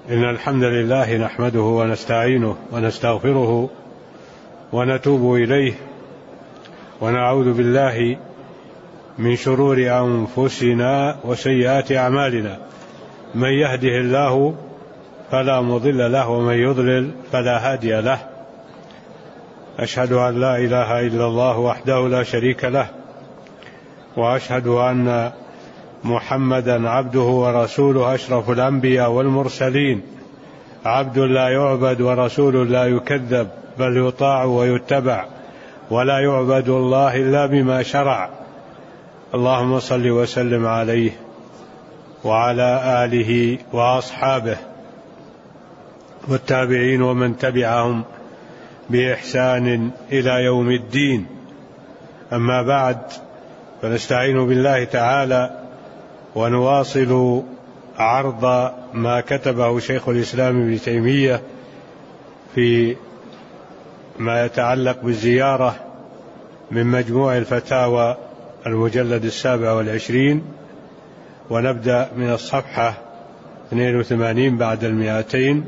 إن الحمد لله نحمده ونستعينه ونستغفره ونتوب إليه، ونعوذ بالله من شرور أنفسنا وسيئات أعمالنا. من يهده الله فلا مضل له، ومن يضلل فلا هادي له. أشهد أن لا إله إلا الله وحده لا شريك له، وأشهد أن محمدا عبده ورسوله، أشرف الأنبياء والمرسلين، عبد لا يعبد ورسول لا يكذب، بل يطاع ويتبع، ولا يعبد الله إلا بما شرع. اللهم صل وسلم عليه وعلى آله وأصحابه والتابعين ومن تبعهم بإحسان إلى يوم الدين. أما بعد، فنستعين بالله تعالى ونواصل عرض ما كتبه شيخ الإسلام ابن تيمية في ما يتعلق بالزيارة من مجموع الفتاوى المجلد 27، ونبدأ من الصفحة 82 بعد 200،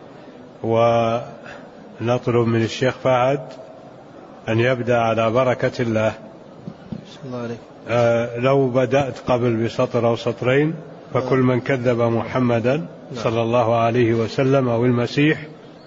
ونطلب من الشيخ فهد أن يبدأ على بركة الله. لو بدأت قبل بسطر أو سطرين، فكل من كذب محمدا صلى الله عليه وسلم أو المسيح.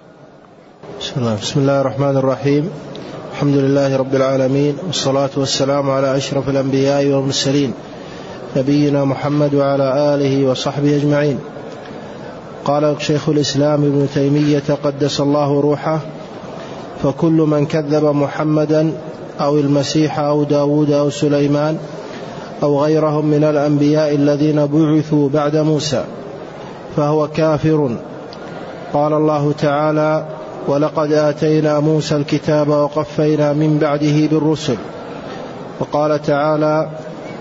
بسم الله الرحمن الرحيم. الحمد لله رب العالمين، والصلاة والسلام على أشرف الأنبياء والمرسلين، نبينا محمد وعلى آله وصحبه أجمعين. قال شيخ الإسلام ابن تيمية قدس الله روحه: فكل من كذب محمدا أو المسيح أو داود أو سليمان أو غيرهم من الأنبياء الذين بعثوا بعد موسى فهو كافر. قال الله تعالى: ولقد آتينا موسى الكتاب وقفينا من بعده بالرسل. وقال تعالى: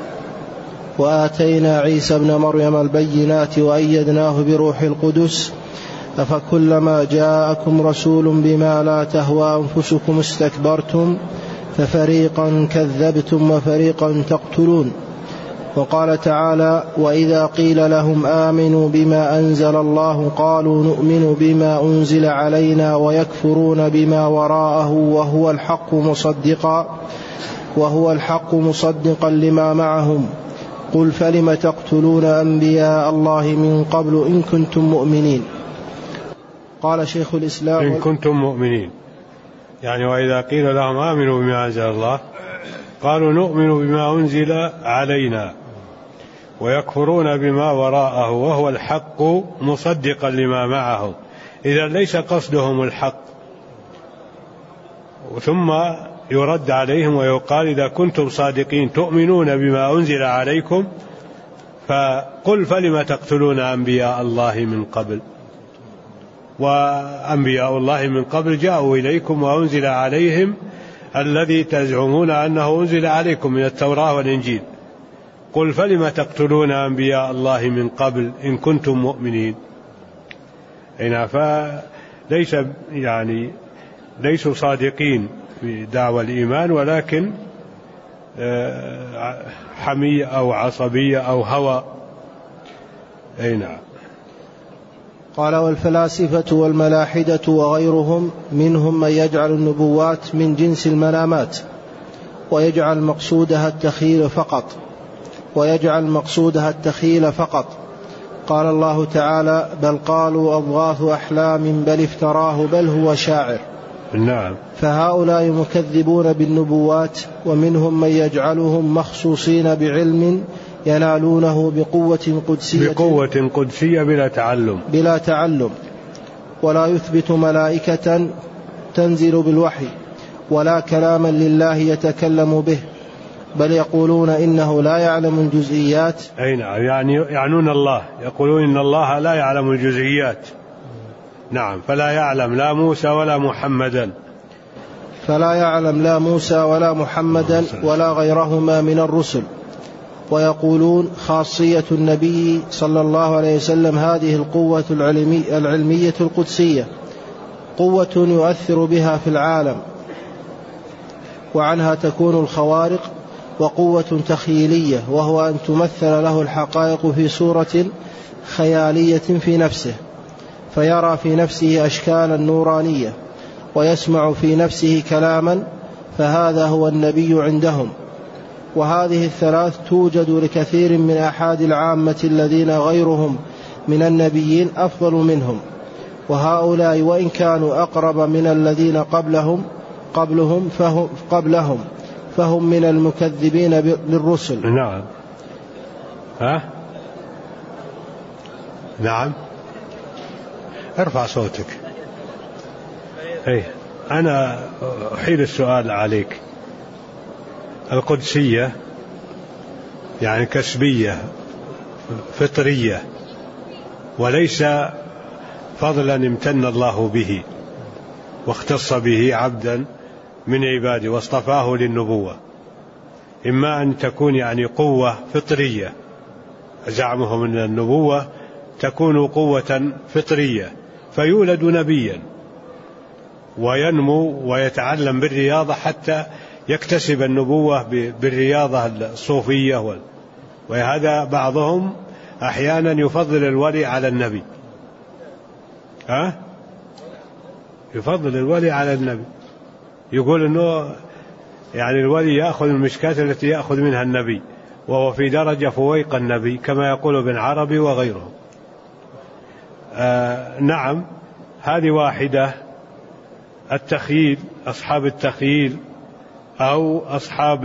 وآتينا عيسى ابن مريم البينات وأيدناه بروح القدس أفكلما جاءكم رسول بما لا تهوى أنفسكم استكبرتم ففريقا كذبتم وفريقا تقتلون. وقال تعالى: وإذا قيل لهم آمنوا بما أنزل الله قالوا نؤمن بما أنزل علينا ويكفرون بما وراءه وهو الحق مصدقا لما معهم قل فلم تقتلون أنبياء الله من قبل إن كنتم مؤمنين. قال شيخ الإسلام: إن كنتم مؤمنين، يعني وإذا قيل لهم آمنوا بما أنزل الله قالوا نؤمن بما أنزل علينا ويكفرون بما وراءه وهو الحق مصدقا لما معهم. إذا ليس قصدهم الحق، ثم يرد عليهم ويقال: إذا كنتم صادقين تؤمنون بما أنزل عليكم فقل فلم تقتلون أنبياء الله من قبل. وأنبياء الله من قبل جاءوا إليكم وأنزل عليهم الذي تزعمون أنه أنزل عليكم من التوراة والإنجيل. قل فلم تقتلون أنبياء الله من قبل إن كنتم مؤمنين. فليس ليسوا صادقين في دعوى الإيمان، ولكن حمية أو عصبية أو هوى. نعم. قال: والفلاسفة والملاحدة وغيرهم منهم من يجعل النبوات من جنس المنامات ويجعل مقصودها التخيل فقط. قال الله تعالى: بل قالوا أضغاث أحلام بل افتراه بل هو شاعر. نعم. فهؤلاء مكذبون بالنبوات، ومنهم من يجعلهم مخصوصين بعلم ينالونه بقوة قدسية بلا تعلم، ولا يثبت ملائكة تنزل بالوحي ولا كلاما لله يتكلم به، بل يقولون إنه لا يعلم الجزئيات. يعني يعنون الله، يقولون إن الله لا يعلم الجزئيات. نعم. فلا يعلم لا موسى ولا محمدا ولا غيرهما من الرسل. ويقولون خاصية النبي صلى الله عليه وسلم هذه القوة العلمية القدسية، قوة يؤثر بها في العالم، وعنها تكون الخوارق، وقوة تخيلية وهو أن تمثل له الحقائق في صورة خيالية في نفسه، فيرى في نفسه أشكالا نورانية ويسمع في نفسه كلاما، فهذا هو النبي عندهم. وهذه الثلاث توجد لكثير من أحد العامة الذين غيرهم من النبيين أفضل منهم، وهؤلاء وإن كانوا أقرب من الذين قبلهم فهم من المكذبين للرسل. نعم. نعم، ارفع صوتك. أنا أحيل السؤال عليك. القدسية يعني كسبية فطرية، وليس فضلا امتن الله به واختص به عبدا من عباده واصطفاه للنبوة. إما أن تكون يعني قوة فطرية، زعمهم أن النبوة تكون قوة فطرية فيولد نبيا وينمو ويتعلم بالرياضة حتى يكتسب النبوة بالرياضة الصوفية. وهذا بعضهم أحيانا يفضل الولي على النبي، يفضل الولي على النبي، يقول أنه يعني الولي يأخذ المشكات التي يأخذ منها النبي، وهو في درجة فويق النبي كما يقول ابن عربي وغيره. نعم، هذه واحدة. التخييل، أصحاب التخييل أو أصحاب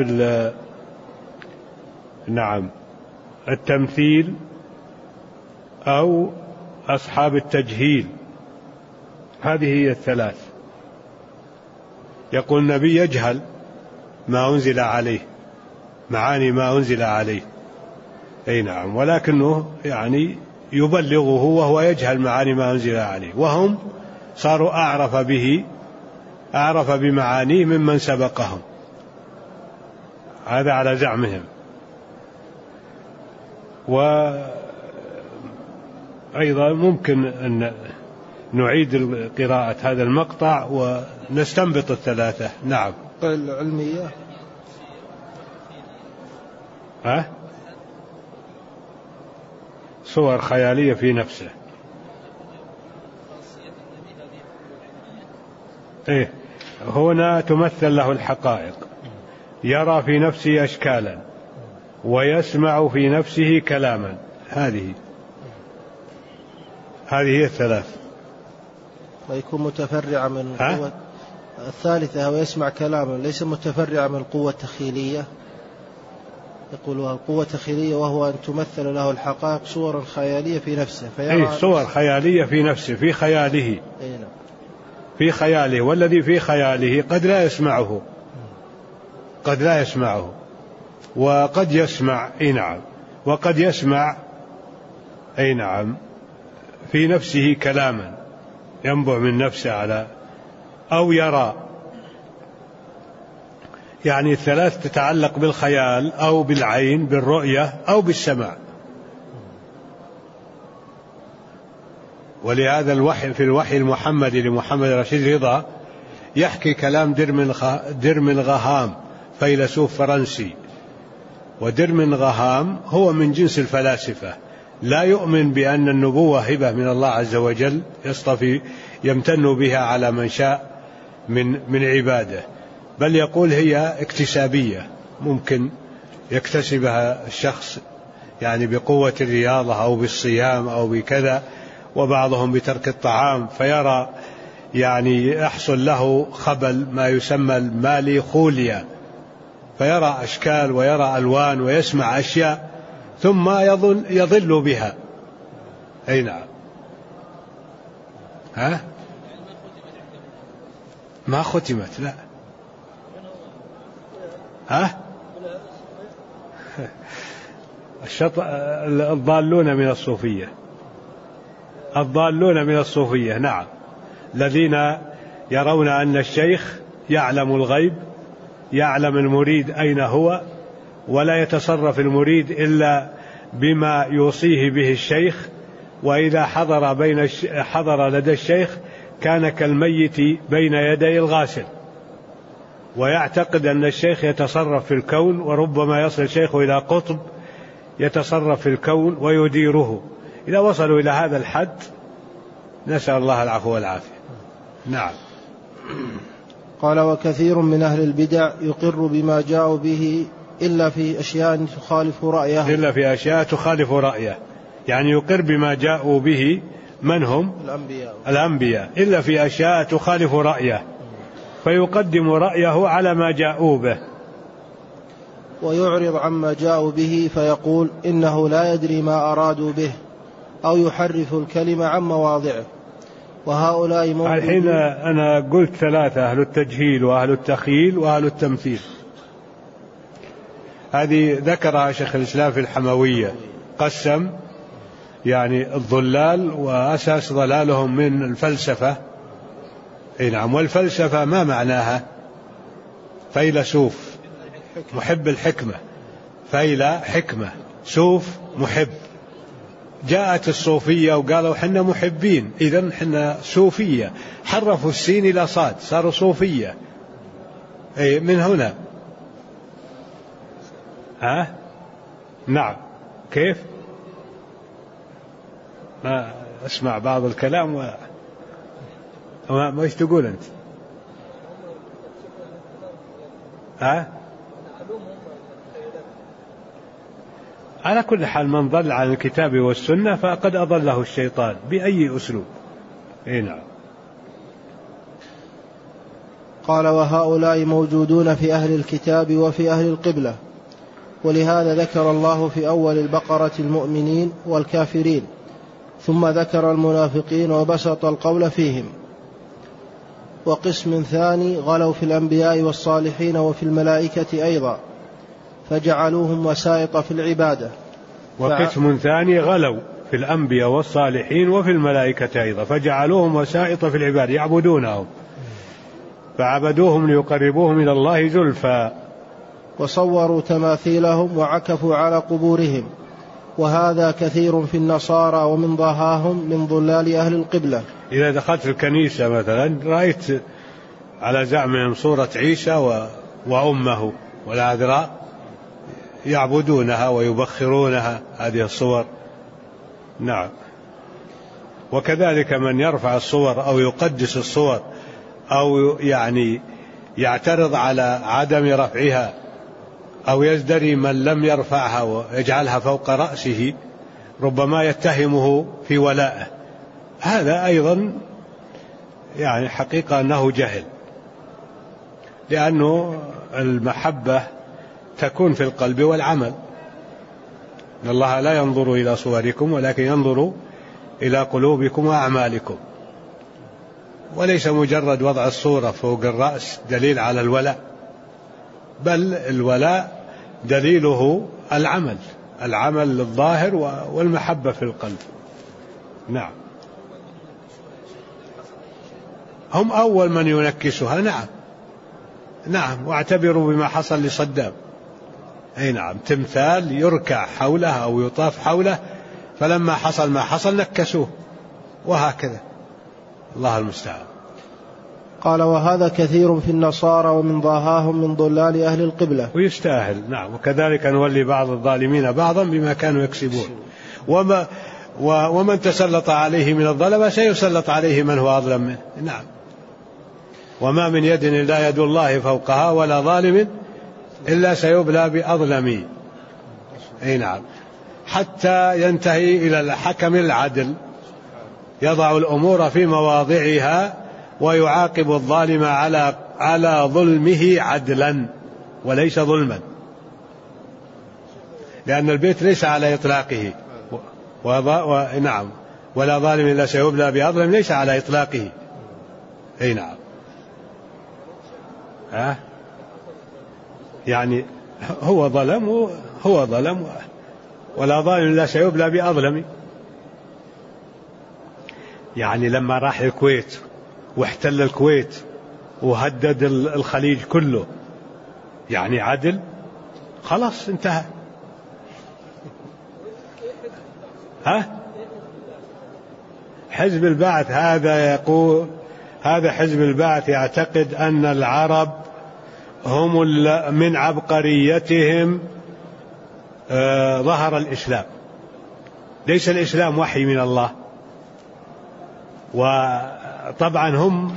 التمثيل أو أصحاب التجهيل، هذه هي الثلاث. يقول النبي يجهل ما أنزل عليه، معاني ما أنزل عليه، نعم، ولكنه يعني يبلغه وهو يجهل معاني ما أنزل عليه، وهم صاروا أعرف بمعانيه ممن سبقهم. هذا على زعمهم. وأيضا ممكن أن نعيد قراءة هذا المقطع ونستنبط الثلاثة. نعم. العلمية صور خيالية في نفسه. هنا تمثل له الحقائق، يرى في نفسه أشكالا ويسمع في نفسه كلاما. هذه هي الثلاث. ويكون متفرع من القوة الثالثة، ويسمع كلاما ليس متفرع من القوة التخيلية. يقولها القوة التخيلية، وهو أن تمثل له الحقائق صورا خيالية في نفسه، صور خيالية في نفسه، في خياله، في خياله، والذي في خياله قد لا يسمعه، وقد يسمع، نعم، وقد يسمع، نعم، في نفسه كلاما ينبع من نفسه على، أو يرى. يعني الثلاث تتعلق بالخيال أو بالعين بالرؤية أو بالسمع. ولهذا الوحي، في الوحي المحمدي لمحمد رشيد رضا، يحكي كلام درمن غهام، فيلسوف فرنسي. ودرمن غهام هو من جنس الفلاسفة، لا يؤمن بأن النبوة هبة من الله عز وجل يصطفي يمتن بها على من شاء من عباده، بل يقول هي اكتسابية، ممكن يكتسبها الشخص يعني بقوة الرياضة أو بالصيام أو بكذا، وبعضهم بترك الطعام، فيرى يعني يحصل له خبل ما يسمى المالي خوليا، فيرى أشكال ويرى ألوان ويسمع أشياء ثم يضل بها. نعم. ما ختمت، لا. الضالون من الصوفية، نعم، الذين يرون أن الشيخ يعلم الغيب، يعلم المريد أين هو، ولا يتصرف المريد إلا بما يوصيه به الشيخ، وإذا حضر لدى الشيخ كان كالميت بين يدي الغاسل، ويعتقد أن الشيخ يتصرف في الكون، وربما يصل الشيخ إلى قطب يتصرف في الكون ويديره. إذا وصلوا إلى هذا الحد نسأل الله العفو والعافية. نعم. قال: وكثير من أهل البدع يقر بما جاءوا به إلا في أشياء تخالف رأيه. إلا في أشياء تخالف رأيه، يعني يقر بما جاءوا به من هم؟ الأنبياء، إلا في أشياء تخالف رأيه فيقدم رأيه على ما جاءوا به، ويعرض عما جاءوا به فيقول إنه لا يدري ما أرادوا به، أو يحرف الكلمة عن مواضعه. وهؤلاء موجودون. الحين أنا قلت ثلاثة: أهل التجهيل وأهل التخيل وأهل التمثيل. هذه ذكرها شيخ الإسلام في الحموية، قسم يعني الضلال وأساس ضلالهم من الفلسفة. نعم. والفلسفة ما معناها؟ فيلسوف محب الحكمة، فيلا حكمة، سوف محب. جاءت الصوفية وقالوا حنا محبين، إذن حنا صوفية، حرفوا السين إلى صاد صاروا صوفية. أي من هنا. نعم. كيف؟ ما أسمع بعض الكلام ما إيش تقول أنت؟ على كل حال من ضل عن الكتاب والسنة فقد أضله الشيطان بأي أسلوب. نعم. قال: وهؤلاء موجودون في أهل الكتاب وفي أهل القبلة، ولهذا ذكر الله في أول البقرة المؤمنين والكافرين، ثم ذكر المنافقين وبسط القول فيهم. وقسم ثاني غلوا في الأنبياء والصالحين وفي الملائكة أيضا، فجعلوهم وسائط في العبادة. وقسم ثاني غلوا في الأنبياء والصالحين وفي الملائكة أيضا، فجعلوهم وسائط في العبادة، يعبدونهم فعبدوهم ليقربوهم إلى الله زلفى. وصوروا تماثيلهم وعكفوا على قبورهم، وهذا كثير في النصارى ومن ضاهاهم من ضلال أهل القبلة. إذا دخلت الكنيسة مثلا رأيت على زعمهم صورة عيسى وأمه والعذراء، يعبدونها ويبخرونها هذه الصور. نعم. وكذلك من يرفع الصور أو يقدس الصور أو يعني يعترض على عدم رفعها أو يزدري من لم يرفعها ويجعلها فوق رأسه، ربما يتهمه في ولائه. هذا أيضا يعني حقيقة أنه جهل، لأنه المحبة تكون في القلب والعمل. إن الله لا ينظر إلى صوركم ولكن ينظر إلى قلوبكم وأعمالكم. وليس مجرد وضع الصورة فوق الرأس دليل على الولاء، بل الولاء دليله العمل الظاهر والمحبة في القلب. نعم. هم أول من ينكسها. نعم. واعتبروا بما حصل لصدام. نعم. تمثال يركع حوله أو يطاف حوله، فلما حصل ما حصل نكسوه، وهكذا. الله المستعان. قال: وهذا كثير في النصارى ومن ضاهاهم من ضلال أهل القبلة. ويستاهل. نعم. وكذلك نولي بعض الظالمين بعضا بما كانوا يكسبون. ومن تسلط عليه من الظلمة سيسلط عليه من هو أظلم منه. نعم. وما من يد إلا يد الله فوقها ولا ظالم إلا سيبلى بأظلم. نعم. حتى ينتهي إلى الحكم العدل يضع الأمور في مواضعها ويعاقب الظالم على ظلمه عدلا وليس ظلما، لأن البيت ليس على إطلاقه. نعم. ولا ظالم إلا سيبلى بأظلم ليس على إطلاقه. نعم. يعني هو ظلم ولا ظالم إلا سيبلى بأظلم. يعني لما راح الكويت واحتل الكويت وهدد الخليج كله، يعني عدل؟ خلاص انتهى. حزب البعث هذا يقول، هذا حزب البعث يعتقد أن العرب هم من عبقريتهم ظهر الإسلام. ليس الإسلام وحي من الله، وطبعا هم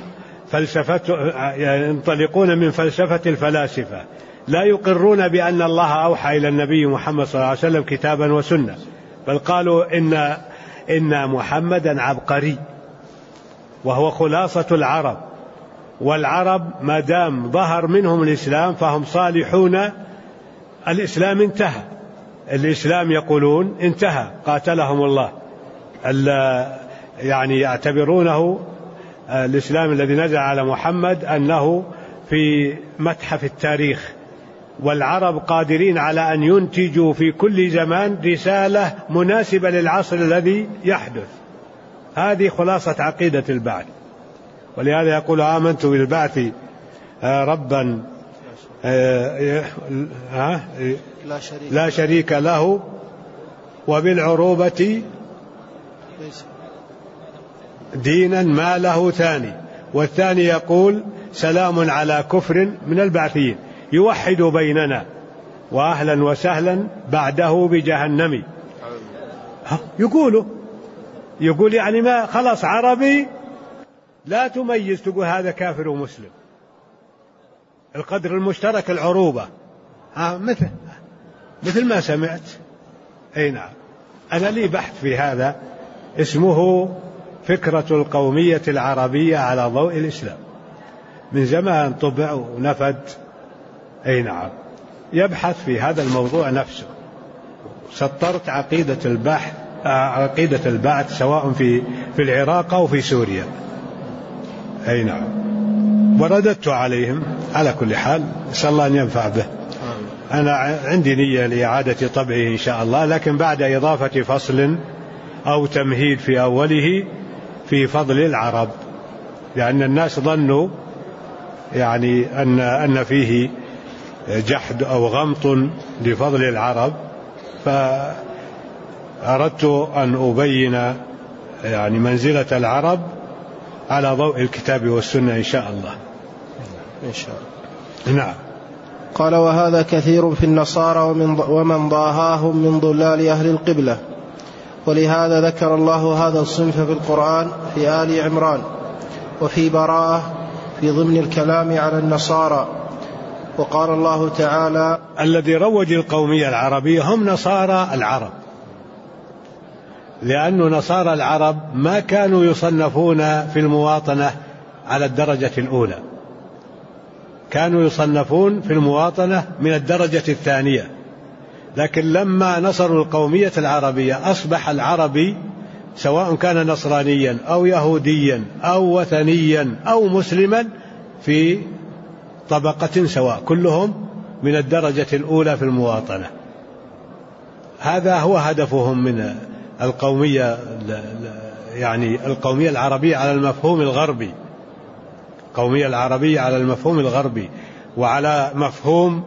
ينطلقون من فلسفة الفلاسفة، لا يقرون بأن الله أوحى إلى النبي محمد صلى الله عليه وسلم كتابا وسنة، بل قالوا إن محمدا عبقري وهو خلاصة العرب، والعرب ما دام ظهر منهم الإسلام فهم صالحون. الإسلام انتهى، الإسلام يقولون انتهى قاتلهم الله، يعني يعتبرونه الإسلام الذي نزل على محمد أنه في متحف التاريخ، والعرب قادرين على أن ينتجوا في كل زمان رسالة مناسبة للعصر الذي يحدث. هذه خلاصة عقيدة البعث. ولهذا يقول آمنت بالبعث ربا لا شريك له وبالعروبة دينا ما له ثاني. والثاني يقول سلام على كفر من البعثيين يوحد بيننا وأهلا وسهلا بعده بجهنم. يقول يعني ما خلاص عربي لا تميز تقول هذا كافر ومسلم. القدر المشترك العروبة، مثل ما سمعت. أي نعم، أنا لي بحث في هذا اسمه فكرة القومية العربية على ضوء الإسلام، من زمان طبع ونفد. أي نعم، يبحث في هذا الموضوع نفسه. سطرت عقيدة البعث سواء في العراق أو في سوريا. أي نعم، ورددت عليهم. على كل حال نسأل الله أن ينفع به. أنا عندي نية لإعادة طبعه إن شاء الله، لكن بعد إضافة فصل أو تمهيد في أوله في فضل العرب، لأن الناس ظنوا يعني أن فيه جحد أو غمط لفضل العرب، فأردت أن أبين يعني منزلة العرب على ضوء الكتاب والسنة إن شاء الله. إن شاء الله. نعم. قال وهذا كثير في النصارى ومن ضاهاهم من ضلال أهل القبلة، ولهذا ذكر الله هذا الصنف في القرآن في آل عمران، وفي براءة في ضمن الكلام على النصارى. وقال الله تعالى الذي روج القومية العربية هم نصارى العرب، لأن نصارى العرب ما كانوا يصنفون في المواطنة على الدرجة الأولى، كانوا يصنفون في المواطنة من الدرجة الثانية. لكن لما نصروا القومية العربية أصبح العربي سواء كان نصرانيا أو يهوديا أو وثنيا أو مسلما في طبقة سواء، كلهم من الدرجة الأولى في المواطنة. هذا هو هدفهم من القومية، يعني القومية العربية على المفهوم الغربي، القومية العربية على المفهوم الغربي، وعلى مفهوم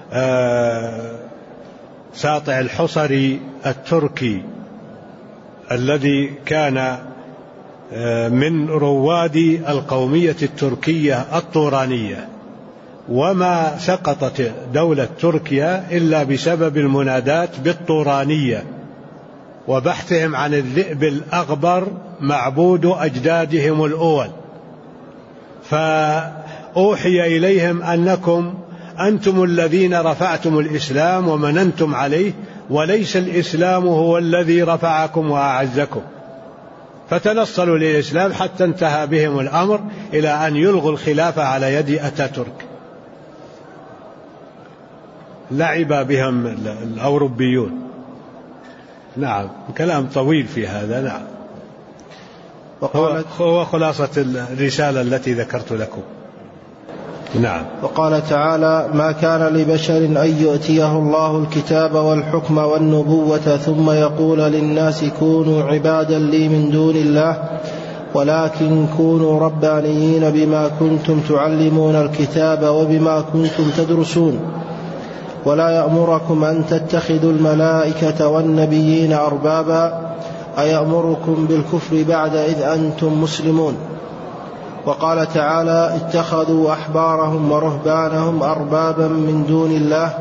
ساطع الحصري التركي الذي كان من رواد القومية التركية الطورانية، وما سقطت دولة تركيا إلا بسبب المنادات بالطورانية وبحثهم عن الذئب الأغبر معبود أجدادهم الأول. فأوحي إليهم أنكم أنتم الذين رفعتم الإسلام ومننتم عليه، وليس الإسلام هو الذي رفعكم وأعزكم. فتنصلوا للإسلام حتى انتهى بهم الأمر إلى أن يلغوا الخلافة على يد أتاتورك. لعب بهم الأوروبيون. نعم، كلام طويل في هذا. نعم، هو خلاصة الرسالة التي ذكرت لكم. نعم. وقال تعالى ما كان لبشر أن يؤتيه الله الكتاب والحكم والنبوة ثم يقول للناس كونوا عبادا لي من دون الله ولكن كونوا ربانيين بما كنتم تعلمون الكتاب وبما كنتم تدرسون ولا يأمركم أن تتخذوا الملائكة والنبيين أربابا أيأمركم بالكفر بعد إذ أنتم مسلمون. وقال تعالى اتخذوا أحبارهم ورهبانهم أربابا من دون الله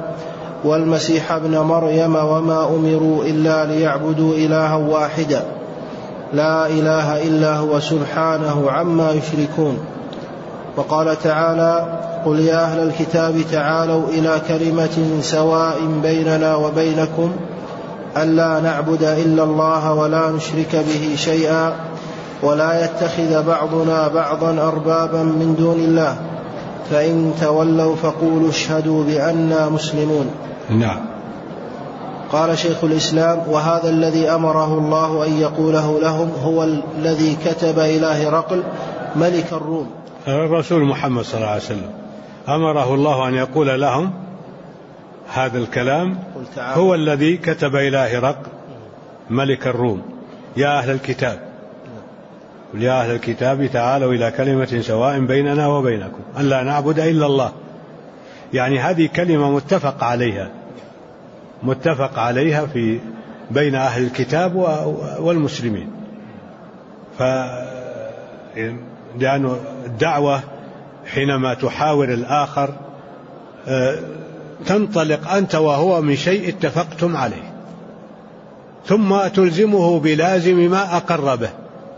والمسيح ابن مريم وما أمروا إلا ليعبدوا إلها واحدا لا إله إلا هو سبحانه عما يشركون. وقال تعالى: قل يا أهل الكتاب تعالوا إلى كلمة سواء بيننا وبينكم ألا نعبد إلا الله ولا نشرك به شيئا ولا يتخذ بعضنا بعضا أربابا من دون الله فإن تولوا فقولوا اشهدوا بأننا مسلمون. نعم. قال شيخ الإسلام: وهذا الذي أمره الله أن يقوله لهم هو الذي كتب إلى هرقل ملك الروم. الرسول محمد صلى الله عليه وسلم أمره الله أن يقول لهم هذا الكلام، هو الذي كتب إلى هرقل ملك الروم: يا أهل الكتاب، يا أهل الكتاب تعالوا إلى كلمة سواء بيننا وبينكم ألا نعبد إلا الله. يعني هذه كلمة متفق عليها في بين أهل الكتاب والمسلمين. لأن الدعوة حينما تحاور الآخر تنطلق أنت وهو من شيء اتفقتم عليه، ثم تلزمه بلازم ما أقر به،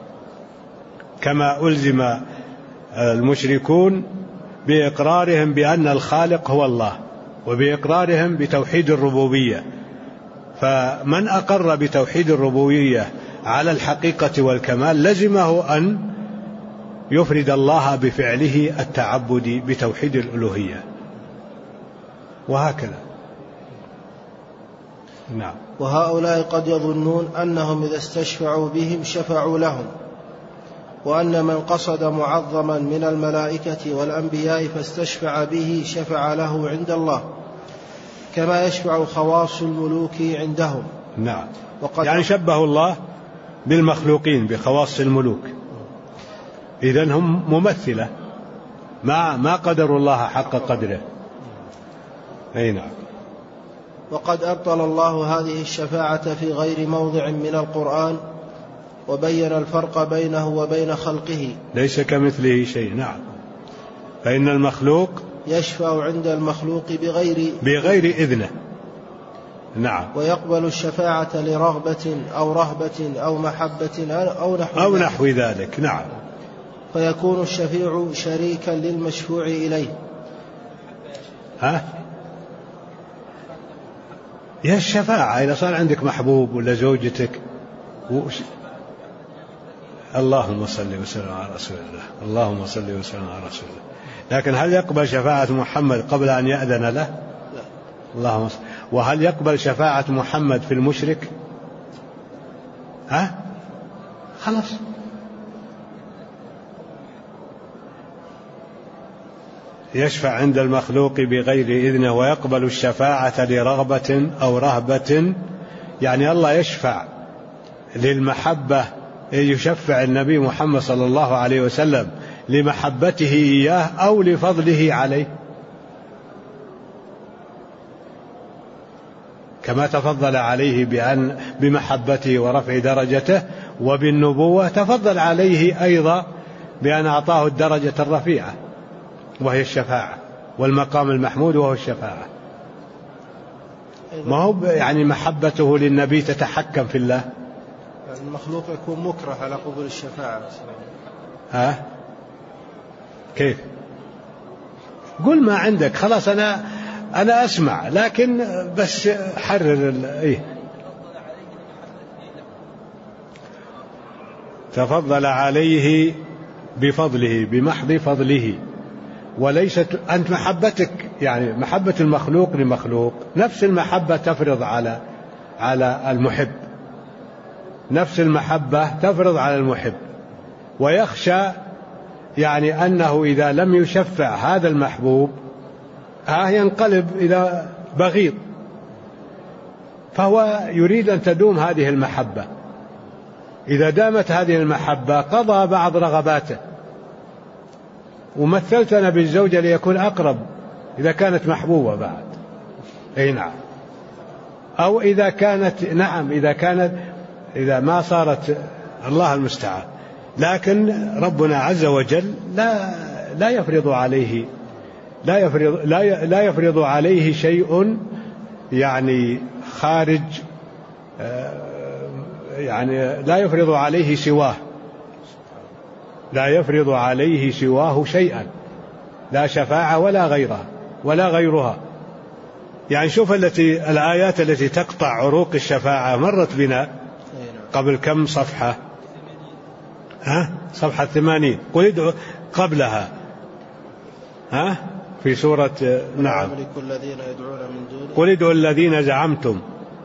كما ألزم المشركون بإقرارهم بأن الخالق هو الله وبإقرارهم بتوحيد الربوبية. فمن أقر بتوحيد الربوبية على الحقيقة والكمال لزمه أن يفرد الله بفعله التعبد بتوحيد الألوهية، وهكذا. نعم. وهؤلاء قد يظنون أنهم إذا استشفعوا بهم شفعوا لهم، وأن من قصد معظما من الملائكة والأنبياء فاستشفع به شفع له عند الله كما يشفع خواص الملوك عندهم. نعم. يعني شبه الله بالمخلوقين بخواص الملوك، إذن هم ممثلة ما قدروا الله حق قدره. أي نعم. وقد أبطل الله هذه الشفاعة في غير موضع من القرآن وبين الفرق بينه وبين خلقه، ليس كمثله شيء. نعم. فإن المخلوق يشفع عند المخلوق بغير إذنه. نعم. ويقبل الشفاعة لرغبة أو رهبة أو محبة أو نحو ذلك. نعم. فيكون الشفيع شريكا للمشفوع إليه. يا الشفاعة إذا صار عندك محبوب ولا زوجتك اللهم صل وسلم على رسول الله، اللهم صل وسلم على رسول الله. لكن هل يقبل شفاعة محمد قبل أن يأذن له؟ لا. اللهم صل. وهل يقبل شفاعة محمد في المشرك؟ خلاص. يشفع عند المخلوق بغير إذنه ويقبل الشفاعة لرغبة أو رهبة. يعني الله يشفع للمحبة، يشفع النبي محمد صلى الله عليه وسلم لمحبته إياه أو لفضله عليه، كما تفضل عليه بمحبته ورفع درجته، وبالنبوة تفضل عليه أيضا بأن أعطاه الدرجة الرفيعة وهي الشفاعة، والمقام المحمود وهو الشفاعة. ما هو يعني محبته للنبي تتحكم في الله. المخلوق يكون مكره على قبول الشفاعة. كيف؟ قل ما عندك، خلاص أنا أسمع، لكن بس حرر تفضل عليه بفضله، بمحض فضله، وليست أنت محبتك. يعني محبة المخلوق لمخلوق نفس المحبة تفرض على المحب، نفس المحبة تفرض على المحب. ويخشى يعني أنه إذا لم يشفع هذا المحبوب ينقلب إلى بغيض، فهو يريد أن تدوم هذه المحبة. إذا دامت هذه المحبة قضى بعض رغباته. ومثلتنا بالزوجة ليكون أقرب إذا كانت محبوبة بعد. أي نعم. أو إذا كانت إذا ما صارت، الله المستعان. لكن ربنا عز وجل لا يفرض عليه شيء يعني خارج يعني لا يفرض عليه سواه، لا يفرض عليه سواه شيئا، لا شفاعة ولا غيرها ولا غيرها. يعني شوف الآيات التي تقطع عروق الشفاعة مرت بنا قبل كم صفحة، صفحة 80. قل ادعوا قبلها في سورة نعم قل ادعوا الذين زعمتم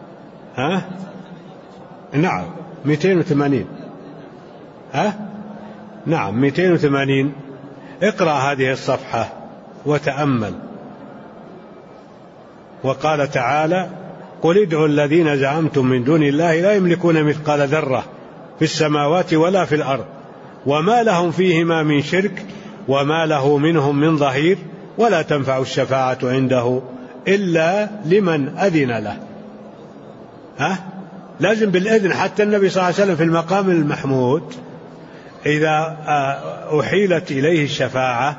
نعم 280 نعم 280. اقرأ هذه الصفحة وتأمل. وقال تعالى قل ادعوا الذين زعمتم من دون الله لا يملكون مثقال ذرة في السماوات ولا في الأرض وما لهم فيهما من شرك وما له منهم من ظهير ولا تنفع الشفاعة عنده إلا لمن أذن له. لازم بالإذن. حتى النبي صلى الله عليه وسلم في المقام المحمود إذا أحيلت إليه الشفاعة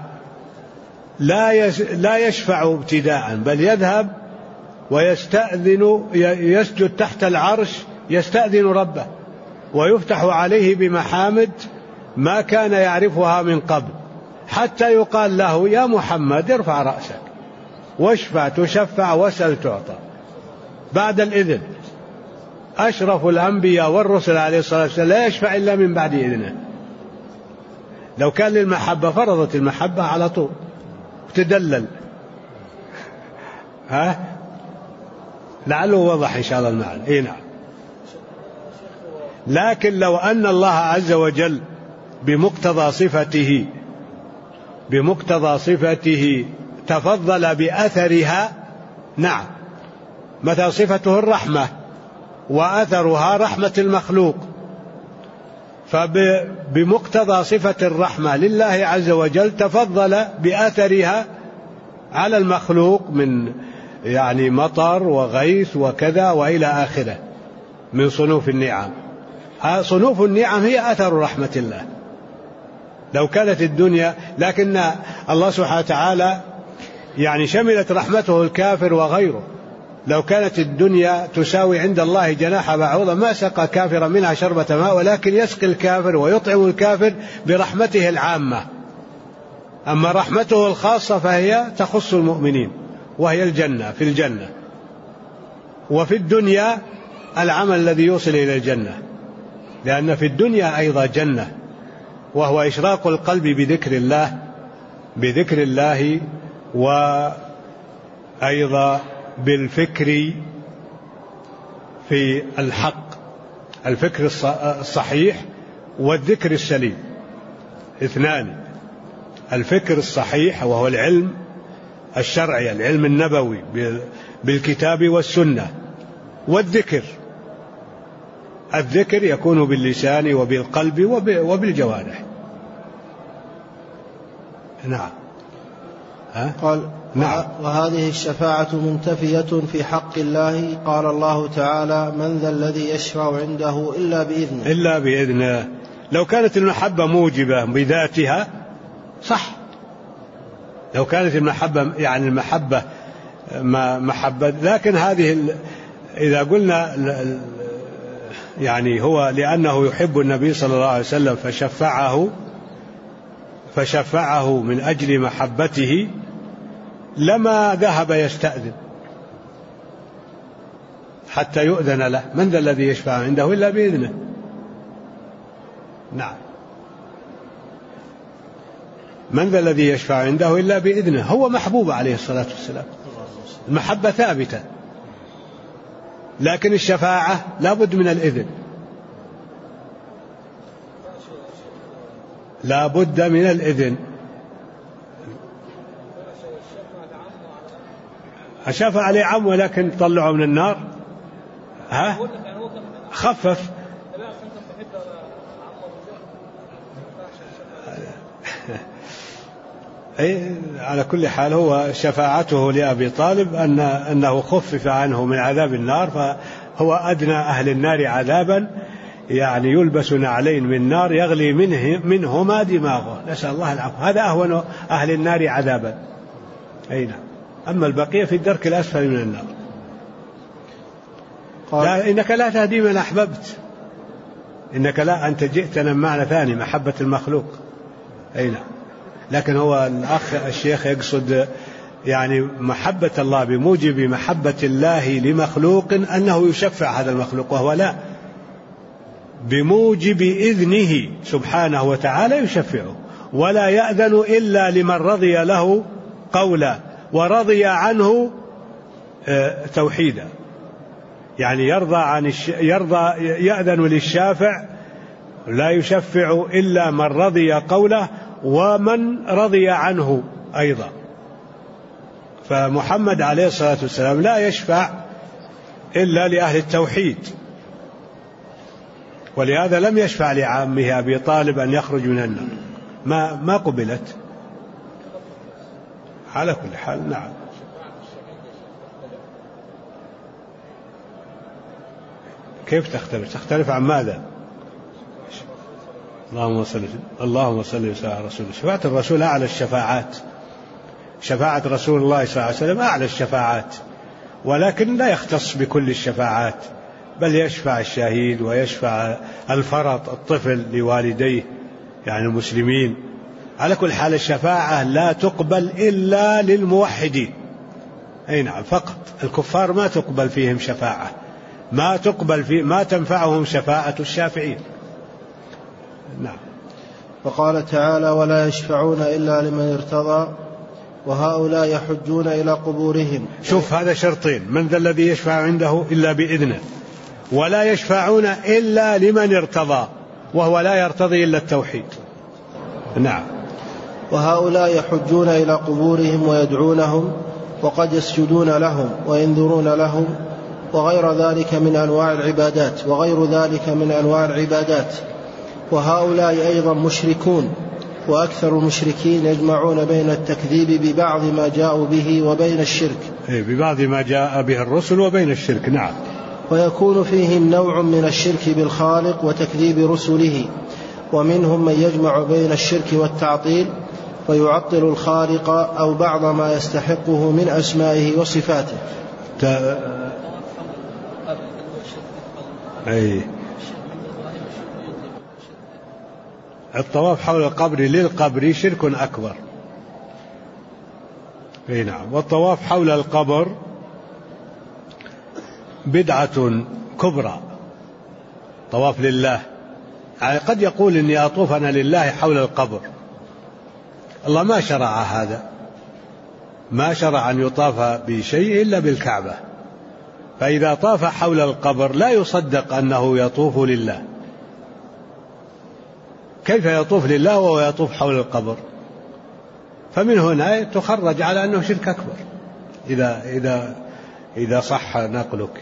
لا يشفع ابتداء، بل يذهب ويستأذن، يسجد تحت العرش يستأذن ربه، ويفتح عليه بمحامد ما كان يعرفها من قبل، حتى يقال له يا محمد ارفع رأسك واشفع تشفع واسأل تعطى. بعد الإذن. أشرف الأنبياء والرسل عليه الصلاة والسلام لا يشفع إلا من بعد إذنه. لو كان للمحبة فرضت المحبة على طول تدلل. لعله وضح إن شاء الله المعنى. نعم. لكن لو أن الله عز وجل بمقتضى صفته تفضل بأثرها، نعم، مثل صفته الرحمة وأثرها رحمة المخلوق، فبمقتضى صفة الرحمة لله عز وجل تفضل بأثرها على المخلوق من يعني مطر وغيث وكذا وإلى آخره من صنوف النعم. صنوف النعم هي أثر رحمة الله. لو كانت الدنيا، لكن الله سبحانه وتعالى يعني شملت رحمته الكافر وغيره. لو كانت الدنيا تساوي عند الله جناح بعوضة ما سقى كافرا منها شربة ماء، ولكن يسقي الكافر ويطعم الكافر برحمته العامة. أما رحمته الخاصة فهي تخص المؤمنين، وهي الجنة، في الجنة. وفي الدنيا العمل الذي يوصل إلى الجنة، لأن في الدنيا أيضا جنة، وهو إشراق القلب بذكر الله وأيضا بالفكر في الحق، الفكر الصحيح والذكر السليم اثنان. الفكر الصحيح وهو العلم الشرعي، العلم النبوي بالكتاب والسنة، والذكر يكون باللسان وبالقلب وبالجوارح. نعم. قال نعم. وهذه الشفاعة منتفية في حق الله. قال الله تعالى من ذا الذي يشفع عنده إلا بإذنه. لو كانت المحبة موجبة بذاتها صح، لو كانت المحبة يعني المحبة محبة، لكن هذه إذا قلنا يعني هو لأنه يحب النبي صلى الله عليه وسلم فشفعه من أجل محبته لما ذهب يستأذن حتى يؤذن له. من ذا الذي يشفع عنده إلا بإذنه. نعم. من ذا الذي يشفع عنده إلا بإذنه. هو محبوب عليه الصلاة والسلام، المحبة ثابتة، لكن الشفاعة لا بد من الإذن، لا بد من الإذن. الشفاعة عليه عم، ولكن طلعوا من النار خفف. على كل حال هو شفاعته لأبي طالب أنه خفف عنه من عذاب النار، فهو أدنى أهل النار عذابا، يعني يلبس نعلين من نار يغلي منهما دماغه، نسأل الله العفو. هذا أهون أهل النار عذابا. أي نعم. أما البقية في الدرك الأسفل من النار. إنك لا تهدي من أحببت، إنك لا، أنت جئتنا بمعنى ثاني، محبة المخلوق. أي نعم. لكن هو الأخ الشيخ يقصد يعني محبة الله بموجب محبة الله لمخلوق أنه يشفع هذا المخلوق، وهو لا، بموجب إذنه سبحانه وتعالى يشفعه، ولا يأذن إلا لمن رضي له قولا ورضي عنه توحيدا. يعني يأذن للشافع، لا يشفع إلا من رضي قوله ومن رضي عنه أيضا. فمحمد عليه الصلاة والسلام لا يشفع إلا لأهل التوحيد، ولهذا لم يشفع لعامه أبي طالب أن يخرج من النار، ما قبلت على كل حال. نعم. كيف تختلف؟ تختلف عن ماذا؟ اللهم صل وسلم على رسول الله. شفاعة الرسول أعلى الشفاعات، شفاعة رسول الله صلى الله عليه وسلم أعلى الشفاعات، ولكن لا يختص بكل الشفاعات، بل يشفع الشهيد ويشفع الفرط الطفل لوالديه يعني المسلمين. على كل حال الشفاعة لا تقبل إلا للموحدين. أي نعم، فقط. الكفار ما تقبل فيهم شفاعة، ما تنفعهم شفاعة الشافعين. نعم. وقال تعالى: ولا يشفعون إلا لمن ارتضى وهؤلاء يحجون إلى قبورهم. شوف، هذا شرطين: من ذا الذي يشفع عنده إلا بإذنه، ولا يشفعون إلا لمن ارتضى، وهو لا يرتضي إلا التوحيد. نعم. وهؤلاء يحجون إلى قبورهم ويدعونهم، وقد يسجدون لهم وينذرون لهم، وغير ذلك من أنواع العبادات. وهؤلاء أيضا مشركون، وأكثر المشركين يجمعون بين التكذيب ببعض ما جاءوا به وبين الشرك، ببعض ما جاء به الرسل وبين الشرك. نعم. ويكون فيهم نوع من الشرك بالخالق وتكذيب رسله، ومنهم من يجمع بين الشرك والتعطيل ويعطل الخالق أو بعض ما يستحقه من أسمائه وصفاته. الطواف حول القبر للقبر شرك أكبر. نعم. والطواف حول القبر بدعة كبرى، طواف لله. يعني قد يقول إني أطوف أنا لله حول القبر، الله ما شرع هذا، ما شرع أن يطاف بشيء إلا بالكعبة، فإذا طاف حول القبر لا يصدق أنه يطوف لله. كيف يطوف لله وهو يطوف حول القبر؟ فمن هنا تخرج على أنه شرك أكبر إذا صح نقلك.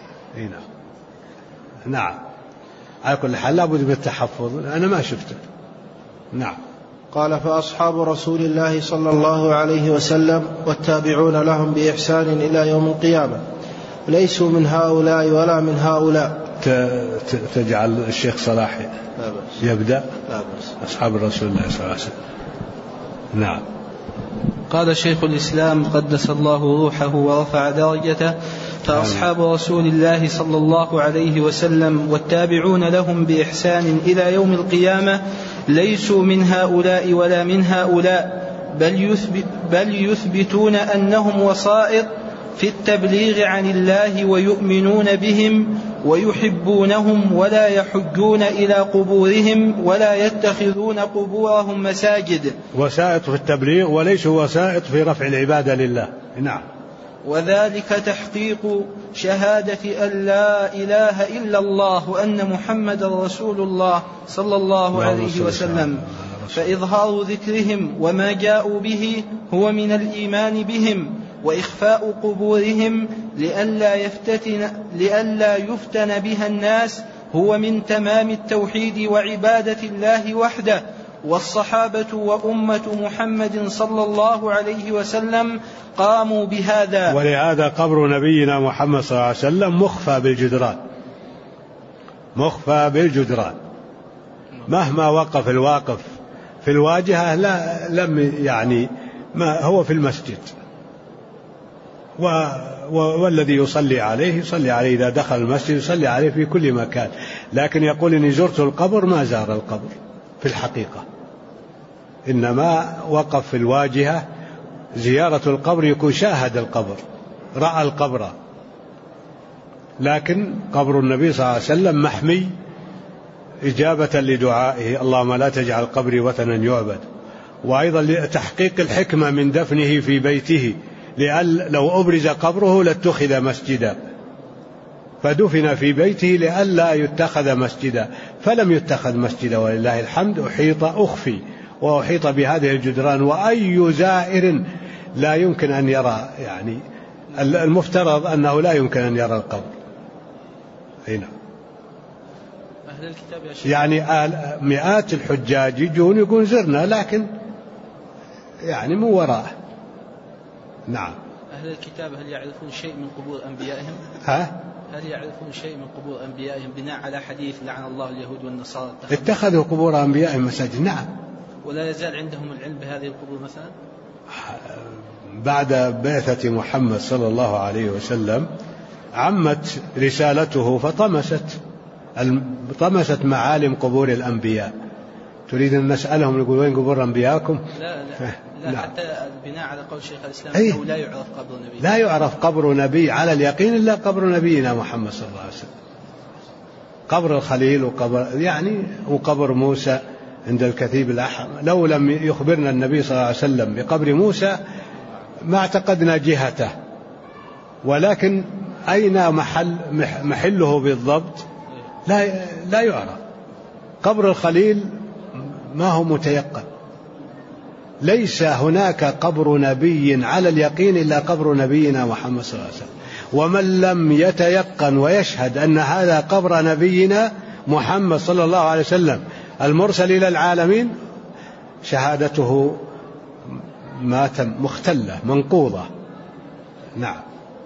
نعم. على كل حال لابد من التحفظ، أنا ما شفته. نعم. قال: فأصحاب رسول الله صلى الله عليه وسلم والتابعون لهم بإحسان إلى يوم القيامة ليسوا من هؤلاء ولا من هؤلاء. تجعل الشيخ صلاح يبدأ. أصحاب الرسول الله صلى الله عليه وسلم. نعم. قال شيخ الإسلام قدس الله روحه ورفع درجته: فأصحاب رسول الله صلى الله عليه وسلم والتابعون لهم بإحسان إلى يوم القيامة ليسوا من هؤلاء ولا من هؤلاء، بل يثبتون أنهم وسائط في التبليغ عن الله، ويؤمنون بهم ويحبونهم، ولا يحجون إلى قبورهم ولا يتخذون قبورهم مساجد. وسائط في التبليغ وليسوا وسائط في رفع العبادة لله. نعم. وذلك تحقيق شهادة أن لا إله إلا الله وأن محمد رسول الله صلى الله عليه وسلم، فإظهار ذكرهم وما جاءوا به هو من الإيمان بهم، وإخفاء قبورهم لئلا يفتن بها الناس هو من تمام التوحيد وعبادة الله وحده. والصحابة وأمة محمد صلى الله عليه وسلم قاموا بهذا. ولهذا قبر نبينا محمد صلى الله عليه وسلم مخفى بالجدران مهما وقف الواقف في الواجهة لم يعني ما هو في المسجد، والذي يصلي عليه إذا دخل المسجد يصلي عليه في كل مكان، لكن يقول إني زرت القبر، ما زار القبر في الحقيقة، إنما وقف في الواجهة. زيارة القبر يكون شاهد القبر، رأى القبر، لكن قبر النبي صلى الله عليه وسلم محمي إجابة لدعائه اللهم لا تجعل قبري وثنا يعبد، وأيضا لتحقيق الحكمة من دفنه في بيته، لأن لو أبرز قبره لاتخذ مسجدا، فدفن في بيته لئلا يتخذ مسجدا، فلم يتخذ مسجدا ولله الحمد. أخفي وأحيط بهذه الجدران، وأي زائر لا يمكن أن يرى، يعني المفترض أنه لا يمكن أن يرى القبر. هنا أهل الكتاب يا شيخ يعني مئات الحجاج يجون يقول زرنا، لكن يعني مو وراءه. نعم. أهل الكتاب هل يعرفون شيء من قبور أنبيائهم؟ هل يعرفون شيء من قبور أنبيائهم بناء على حديث لعن الله اليهود والنصارى اتخذوا قبور أنبيائهم مساجد؟ نعم. ولا يزال عندهم العلم بهذه القبور مثلا؟ بعد بعثة محمد صلى الله عليه وسلم عمت رسالته فطمست معالم قبور الأنبياء. تريد أن نسألهم نقول وين قبور أنبياءكم؟ لا حتى بناء على قول شيخ الإسلام أنه لا يعرف قبر نبي، لا يعرف قبر نبي على اليقين إلا قبر نبينا محمد صلى الله عليه وسلم. قبر الخليل وقبر موسى عند الكثيب الأحمر، لو لم يخبرنا النبي صلى الله عليه وسلم بقبر موسى ما اعتقدنا جهته، ولكن أين محله بالضبط لا يعرف. قبر الخليل ما هو متيقن، ليس هناك قبر نبي على اليقين إلا قبر نبينا محمد صلى الله عليه وسلم. ومن لم يتيقن ويشهد أن هذا قبر نبينا محمد صلى الله عليه وسلم المرسل إلى العالمين، شهادته مختلة منقوضة. نعم.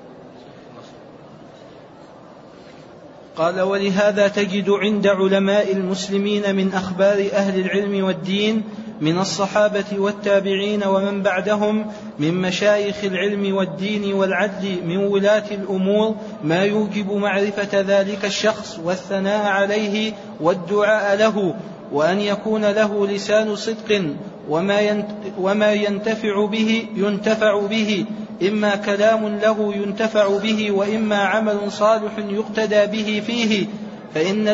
قال ولهذا تجد عند علماء المسلمين من أخبار أهل العلم والدين من الصحابة والتابعين ومن بعدهم من مشايخ العلم والدين والعدل من ولاة الأمور ما يوجب معرفة ذلك الشخص والثناء عليه والدعاء له، وأن يكون له لسان صدق وما ينتفع به إما كلام له ينتفع به وإما عمل صالح يقتدى به فيه، فإن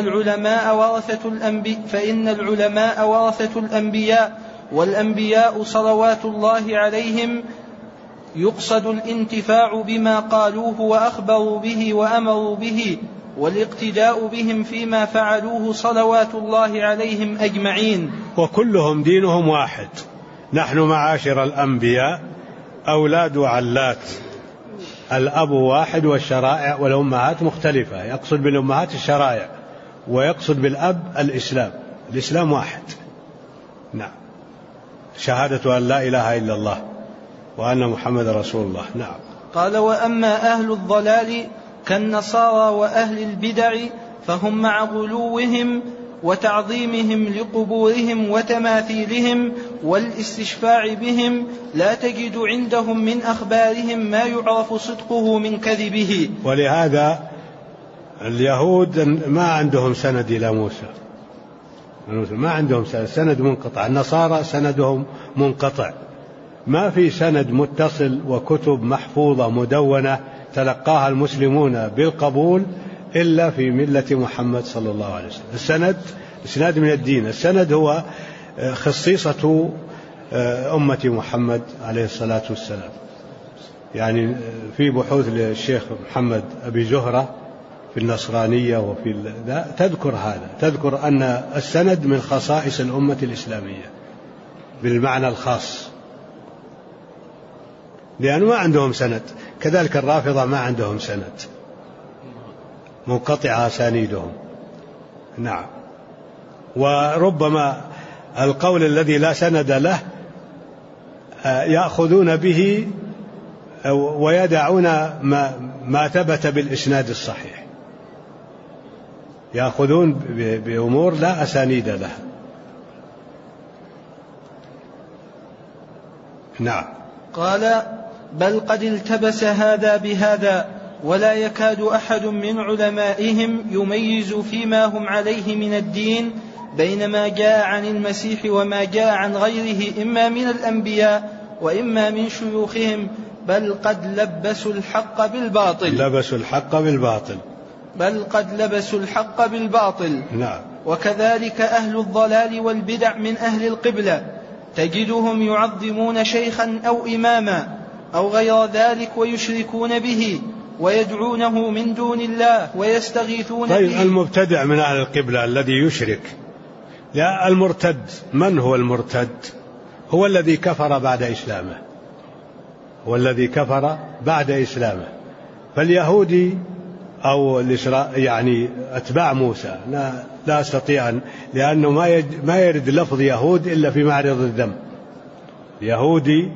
العلماء ورثة الأنبياء، والأنبياء صلوات الله عليهم يقصد الانتفاع بما قالوه وأخبروا به وأمروا به، والاقتداء بهم فيما فعلوه صلوات الله عليهم أجمعين. وكلهم دينهم واحد. نحن معاشر الأنبياء أولاد علات، الأب واحد والشرائع والأمهات مختلفة. يقصد بالأمهات الشرائع ويقصد بالأب الإسلام واحد. نعم. شهادة أن لا إله إلا الله وأن محمد رسول الله. نعم. قال وأما أهل الضلال كالنصارى وأهل البدع فهم مع غلوهم وتعظيمهم لقبورهم وتماثيلهم والاستشفاع بهم لا تجد عندهم من أخبارهم ما يعرف صدقه من كذبه. ولهذا اليهود ما عندهم سند إلى موسى، ما عندهم سند منقطع. النصارى سندهم منقطع، ما في سند متصل وكتب محفوظة مدونة تلقاها المسلمون بالقبول إلا في ملة محمد صلى الله عليه وسلم. السند من الدين. السند هو خصيصة أمة محمد عليه الصلاة والسلام. يعني في بحوث للشيخ محمد أبي زهرة في النصرانية وفي تذكر هذا، تذكر أن السند من خصائص الأمة الإسلامية بالمعنى الخاص، لأنه ما عندهم سند. كذلك الرافضة ما عندهم سند، منقطع أسانيدهم. نعم. وربما القول الذي لا سند له يأخذون به ويدعون ما ثبت بالإسناد الصحيح، يأخذون بأمور لا أسانيد لها. نعم. قال بل قد التبس هذا بهذا، ولا يكاد أحد من علمائهم يميز فيما هم عليه من الدين بين ما جاء عن المسيح وما جاء عن غيره إما من الأنبياء وإما من شيوخهم، بل قد لبسوا الحق بالباطل. نعم. وكذلك أهل الضلال والبدع من أهل القبلة تجدهم يعظمون شيخا أو إماما أو غير ذلك ويشركون به ويدعونه من دون الله ويستغيثون به. طيب المبتدع من أهل القبلة الذي يشرك، لا المرتد، من هو المرتد؟ هو الذي كفر بعد إسلامه. فاليهودي أو يعني أتباع موسى لا أستطيع لأنه ما يرد لفظ يهود إلا في معرض الذم. يهودي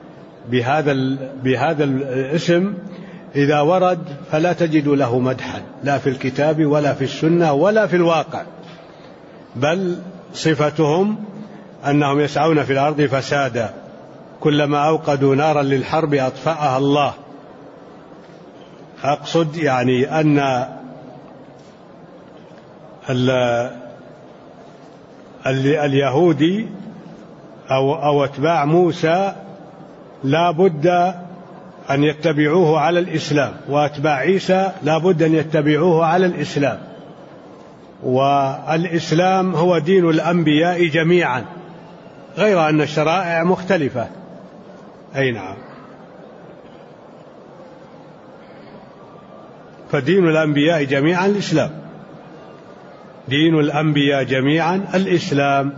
بهذا الاسم إذا ورد فلا تجد له مدحا لا في الكتاب ولا في السنة ولا في الواقع، بل صفتهم أنهم يسعون في الأرض فسادا، كلما أوقدوا نارا للحرب أطفأها الله. أقصد يعني أن اليهودي أو أتباع موسى لا بد أن يتبعوه على الإسلام، وأتباع عيسى لا بد أن يتبعوه على الإسلام. والإسلام هو دين الأنبياء جميعا، غير أن الشرائع مختلفة. أي نعم. فدين الأنبياء جميعا الإسلام، دين الأنبياء جميعا الإسلام.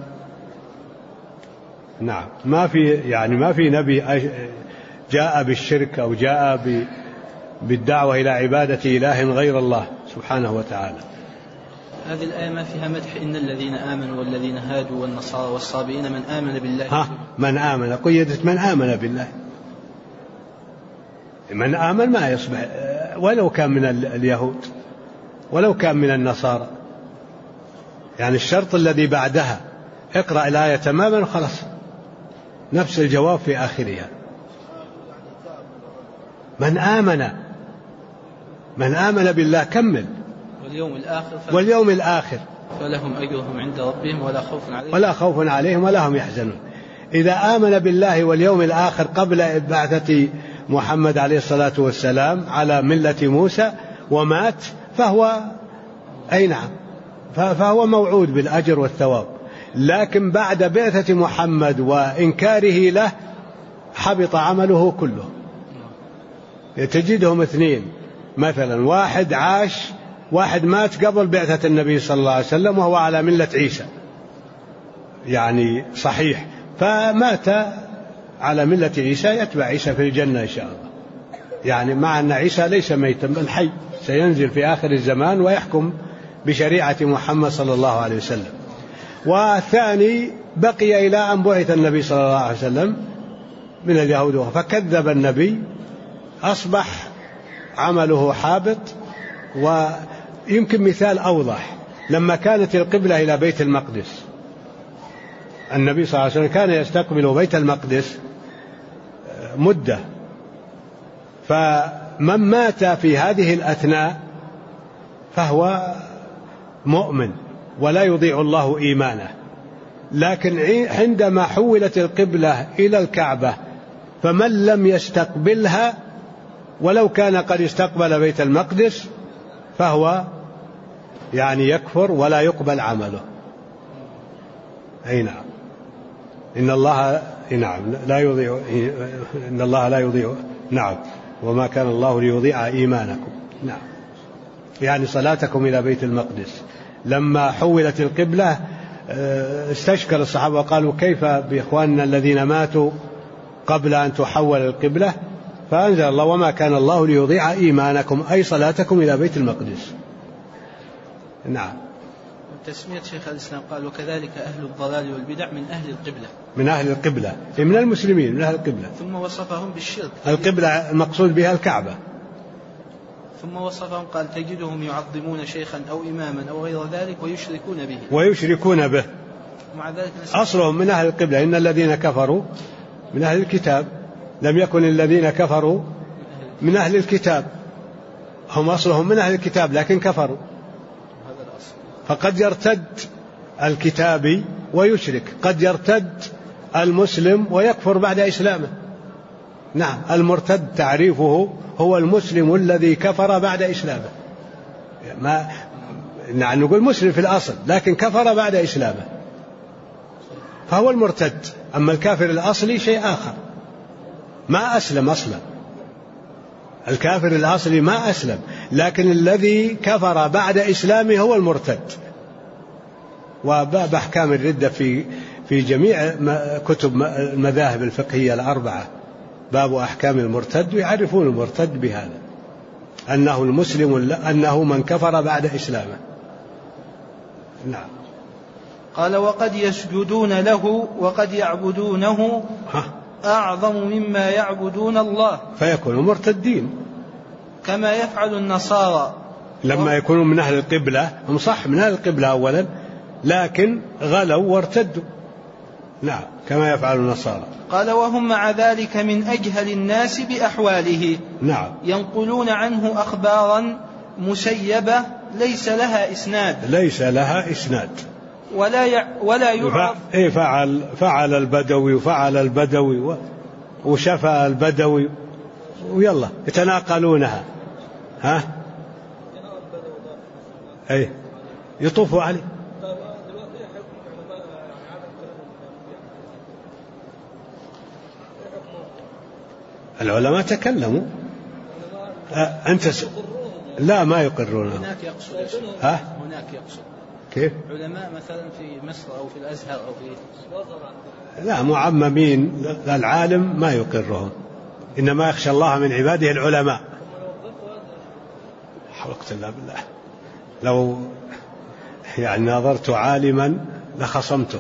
نعم. ما في نبي جاء بالشرك أو جاء بالدعوة إلى عبادة إله غير الله سبحانه وتعالى. هذه الآية ما فيها مدح إن الذين آمنوا والذين هادوا والنصارى والصابئين من آمن بالله. من آمن، قيدت من آمن بالله. من آمن ما يصبح ولو كان من اليهود ولو كان من النصارى، يعني الشرط الذي بعدها اقرأ الآية تماما خلاص، نفس الجواب في آخرها. من آمن بالله كمل واليوم الآخر فلهم أجرهم عند ربهم ولا خوف عليهم ولا هم يحزنون. إذا آمن بالله واليوم الآخر قبل بعثة محمد عليه الصلاة والسلام على ملة موسى ومات فهو أي نعم فهو موعود بالأجر والثواب. لكن بعد بعثة محمد وإنكاره له حبط عمله كله. تجدهم اثنين مثلا، واحد مات قبل بعثة النبي صلى الله عليه وسلم وهو على ملة عيسى يعني صحيح، فمات على ملة عيسى يتبع عيسى في الجنة إن شاء الله، يعني مع أن عيسى ليس ميتا بل حي سينزل في آخر الزمان ويحكم بشريعة محمد صلى الله عليه وسلم. والثاني بقي إلى أن بعث النبي صلى الله عليه وسلم من اليهود فكذب النبي، أصبح عمله حابط. ويمكن مثال أوضح، لما كانت القبلة إلى بيت المقدس النبي صلى الله عليه وسلم كان يستقبل بيت المقدس مدة، فمن مات في هذه الأثناء فهو مؤمن ولا يضيع الله إيمانه. لكن عندما حولت القبلة إلى الكعبة فمن لم يستقبلها ولو كان قد استقبل بيت المقدس فهو يعني يكفر ولا يقبل عمله. أي نعم. إن الله لا يضيع، إن الله لا يضيع. نعم. وما كان الله ليضيع إيمانكم. نعم. يعني صلاتكم إلى بيت المقدس لما حولت القبلة استشكل الصحابة وقالوا كيف بإخواننا الذين ماتوا قبل أن تحول القبلة؟ فأنزل الله وما كان الله ليضيع إيمانكم أي صلاتكم إلى بيت المقدس. نعم. تسمية شيخ الإسلام قال وكذلك أهل الضلال والبدع من أهل القبلة، من أهل القبلة، من المسلمين من أهل القبلة. ثم وصفهم بالشرك. القبلة المقصود بها الكعبة. ثم وصفهم قال تجدهم يعظمون شيخا أو إماما أو غير ذلك ويشركون به. مع ذلك أصلهم من أهل القبلة. إن الذين كفروا من أهل الكتاب، لم يكن الذين كفروا من أهل الكتاب. هم أصلهم من أهل الكتاب لكن كفروا، فقد يرتد الكتابي ويشرك، قد يرتد المسلم ويكفر بعد إسلامه. نعم، المرتد تعريفه هو المسلم الذي كفر بعد إسلامه. نعم نقول مسلم في الأصل لكن كفر بعد إسلامه فهو المرتد. أما الكافر الأصلي شيء آخر، ما أسلم أصلا، الكافر الأصلي ما أسلم، لكن الذي كفر بعد إسلامه هو المرتد. وباب أحكام الردة في جميع كتب المذاهب الفقهية الأربعة باب أحكام المرتد، ويعرفون المرتد بهذا أنه المسلم، أنه من كفر بعد إسلامه. نعم. قال وقد يسجدون له وقد يعبدونه أعظم مما يعبدون الله، فيكونوا مرتدين كما يفعل النصارى لما يكونوا من أهل القبلة. هم صح من أهل القبلة أولا لكن غلوا وارتدوا. نعم، كما يفعل النصارى. قال وهم مع ذلك من أجهل الناس بأحواله. نعم. ينقلون عنه أخبارا مسيبة ليس لها إسناد، ليس لها إسناد، ولا يعرف. فعل البدوي وفعل البدوي وشفى البدوي ويلا يتناقلونها. ها أي يطوفوا عليه. العلماء تكلموا. أنت لا ما يقرون. هناك يقصد. هناك يقصد كيف؟ علماء مثلا في مصر أو في الأزهر أو في لا معممين، العالم ما يقرهم، إنما يخشى الله من عباده العلماء. حرقت الله بالله، لو يعني ناظرت عالما لخصمته.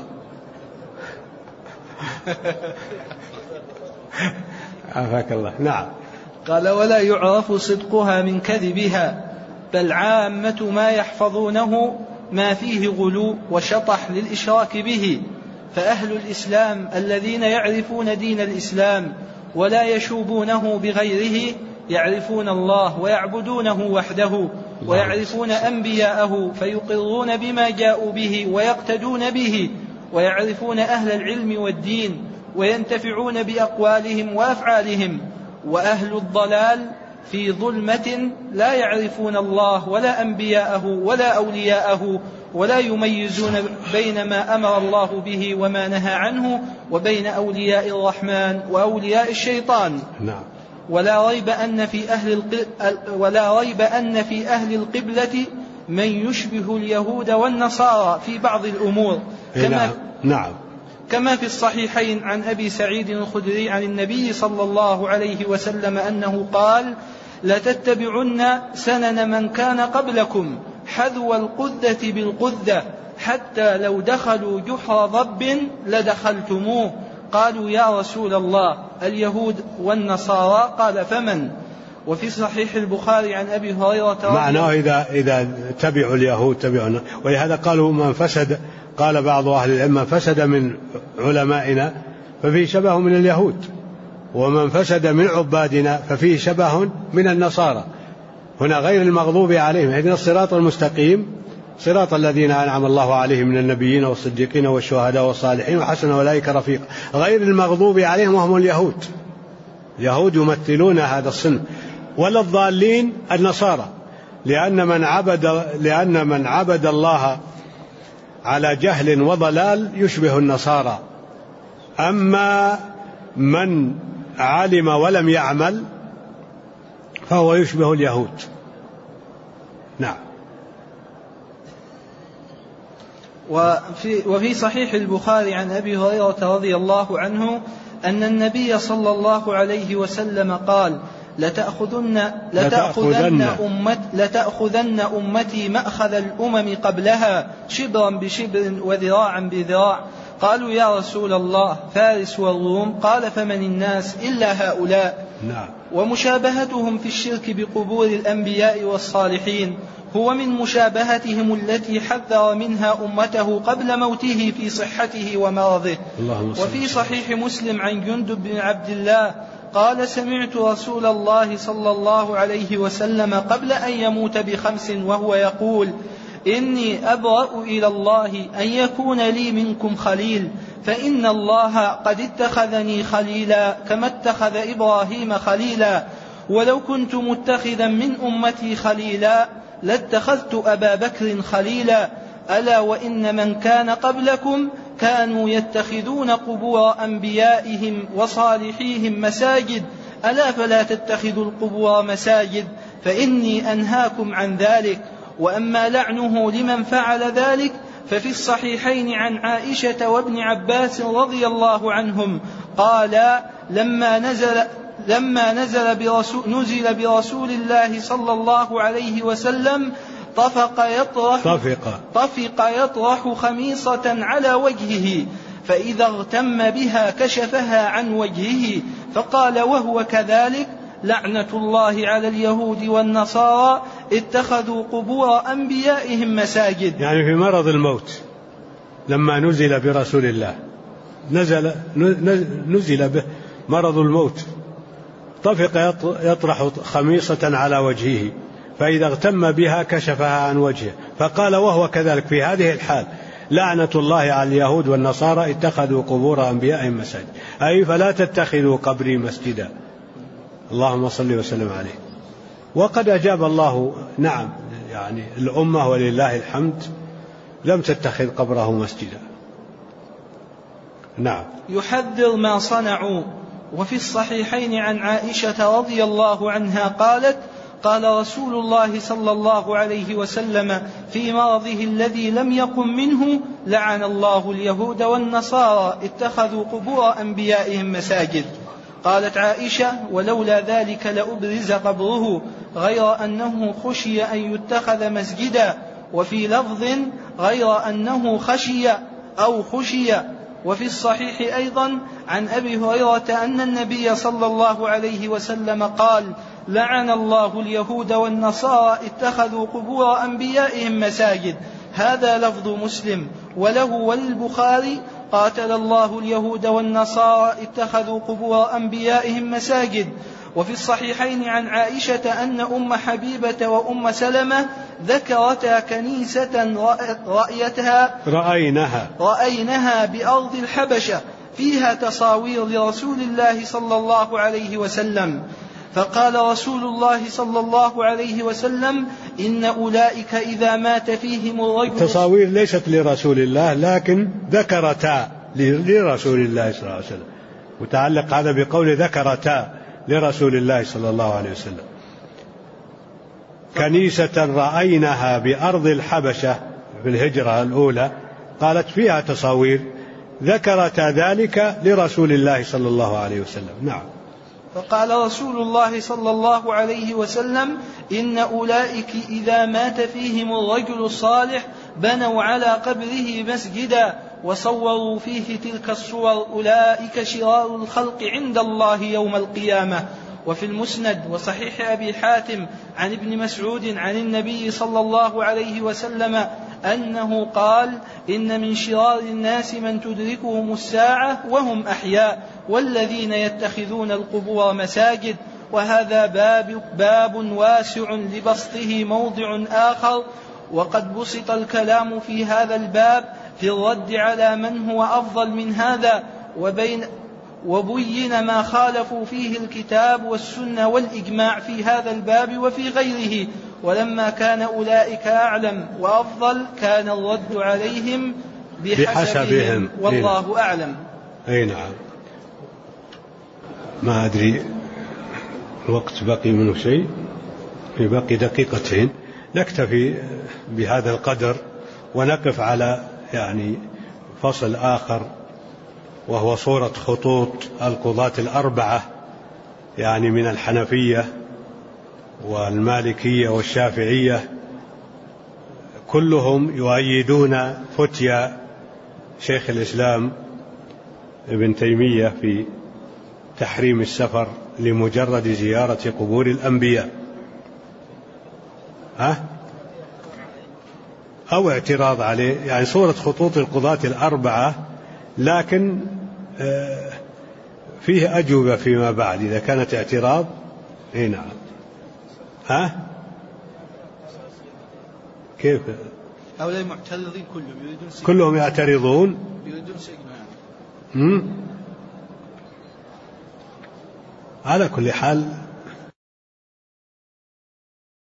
عافاك الله. نعم. قال ولا يعرف صدقها من كذبها، بل عامة ما يحفظونه ما فيه غلو وشطح للإشراك به. فأهل الإسلام الذين يعرفون دين الإسلام ولا يشوبونه بغيره يعرفون الله ويعبدونه وحده، ويعرفون أنبياءه فيقرون بما جاءوا به ويقتدون به، ويعرفون أهل العلم والدين وينتفعون بأقوالهم وأفعالهم. وأهل الضلال في ظلمة لا يعرفون الله ولا أنبياءه ولا أولياءه، ولا يميزون بين ما أمر الله به وما نهى عنه وبين أولياء الرحمن وأولياء الشيطان. نعم. ولا ريب أن في أهل القبلة من يشبه اليهود والنصارى في بعض الأمور، كما في الصحيحين عن أبي سعيد الخدري عن النبي صلى الله عليه وسلم أنه قال: لتتبعن سنن من كان قبلكم حذو القذة بالقذة حتى لو دخلوا جحر ضب لدخلتموه. قالوا يا رسول الله اليهود والنصارى؟ قال فمن؟ وفي صحيح البخاري عن أبي هريرة معناه إذا تبعوا اليهود تبعونا. ولهذا قالوا من فسد، قال بعض أهل العلم من فسد من علمائنا ففيه شبه من اليهود، ومن فسد من عبادنا ففيه شبه من النصارى. هنا غير المغضوب عليهم، اهدنا الصراط المستقيم صراط الذين أنعم الله عليهم من النبيين والصديقين والشهداء والصالحين وحسن أولئك رفيقا. غير المغضوب عليهم وهم اليهود، اليهود يمثلون هذا الصنف. ولا الضالين النصارى، لأن من عبد الله على جهل وضلال يشبه النصارى. أما من علم ولم يعمل فهو يشبه اليهود. نعم. وفي صحيح البخاري عن أبي هريرة رضي الله عنه أن النبي صلى الله عليه وسلم قال: لتأخذن أمتي مأخذ الأمم قبلها شبرا بشبر وذراعا بذراع. قالوا يا رسول الله فارس والروم؟ قال فمن الناس إلا هؤلاء. نعم. ومشابهتهم في الشرك بقبور الأنبياء والصالحين هو من مشابهتهم التي حذر منها أمته قبل موته في صحته ومرضه. وفي صحيح مسلم عن جندب بن عبد الله قال سمعت رسول الله صلى الله عليه وسلم قبل أن يموت ب5 وهو يقول إني أبرأ إلى الله أن يكون لي منكم خليل فإن الله قد اتخذني خليلا كما اتخذ إبراهيم خليلا ولو كنت متخذا من أمتي خليلا لاتخذت أبا بكر خليلا ألا وإن من كان قبلكم كانوا يتخذون قبور أنبيائهم وصالحيهم مساجد ألا فلا تتخذوا القبور مساجد فإني أنهاكم عن ذلك. وأما لعنه لمن فعل ذلك ففي الصحيحين عن عائشة وابن عباس رضي الله عنهم قال لما نزل برسول الله صلى الله عليه وسلم طفق يطرح خميصة على وجهه فإذا اغتم بها كشفها عن وجهه فقال وهو كذلك لعنة الله على اليهود والنصارى اتخذوا قبور أنبيائهم مساجد. يعني في مرض الموت لما نزل برسول الله نزل به مرض الموت طفق يطرح خميصة على وجهه فإذا اغتم بها كشفها عن وجهه فقال وهو كذلك في هذه الحال لعنة الله على اليهود والنصارى اتخذوا قبور أنبيائهم مساجد أي فلا تتخذوا قبري مسجدا اللهم صل وسلم عليه. وقد أجاب الله نعم يعني الأمة ولله الحمد لم تتخذ قبره مسجدا. نعم. يحذر ما صنعوا. وفي الصحيحين عن عائشة رضي الله عنها قالت قال رسول الله صلى الله عليه وسلم في مرضه الذي لم يقم منه لعن الله اليهود والنصارى اتخذوا قبور أنبيائهم مساجد. قالت عائشة ولولا ذلك لأبرز قبره غير أنه خشي أن يتخذ مسجدا وفي لفظ غير أنه خشي. وفي الصحيح أيضا عن أبي هريرة أن النبي صلى الله عليه وسلم قال لعن الله اليهود والنصارى اتخذوا قبور أنبيائهم مساجد. هذا لفظ مسلم وله وللبخاري قاتل الله اليهود والنصارى اتخذوا قبور أنبيائهم مساجد. وفي الصحيحين عن عائشة أن أم حبيبة وأم سلمة ذكرتا كنيسة رأينها بأرض الحبشة فيها تصاوير لرسول الله صلى الله عليه وسلم فقال رسول الله صلى الله عليه وسلم إن أولئك إذا مات فيهم الرجل. التصاوير ليست لرسول الله لكن ذكرتا لرسول الله صلى الله عليه وسلم وتعلق هذا بقول ذكرتا لرسول الله صلى الله عليه وسلم. كنيسة رأينها بأرض الحبشة في الهجرة الأولى قالت فيها تصاوير ذكرتا ذلك لرسول الله صلى الله عليه وسلم. نعم. فقال رسول الله صلى الله عليه وسلم إن أولئك إذا مات فيهم الرجل الصالح بنوا على قبره مسجدا وصوروا فيه تلك الصور أولئك شرار الخلق عند الله يوم القيامة. وفي المسند وصحيح أبي حاتم عن ابن مسعود عن النبي صلى الله عليه وسلم أنه قال إن من شرار الناس من تدركهم الساعة وهم أحياء والذين يتخذون القبور مساجد. وهذا باب واسع لبسطه موضع آخر وقد بسط الكلام في هذا الباب في الرد على من هو أفضل من هذا وبين ما خالفوا فيه الكتاب والسنة والإجماع في هذا الباب وفي غيره. ولما كان أولئك أعلم وأفضل كان الرد عليهم بحسبهم والله أعلم. أي نعم. ما أدري الوقت بقي منه شيء في باقي دقيقتين نكتفي بهذا القدر ونقف على يعني فصل آخر وهو صورة خطوط القضاة الأربعة يعني من الحنفية والمالكية والشافعية كلهم يؤيدون فتيا شيخ الإسلام ابن تيمية في تحريم السفر لمجرد زيارة قبور الأنبياء أو اعتراض عليه يعني صورة خطوط القضاة الأربعة لكن فيه أجوبة فيما بعد إذا كانت اعتراض. نعم. ها كيف؟ هؤلاء معترضين كلهم يعترضون يريدون سجن. على كل حال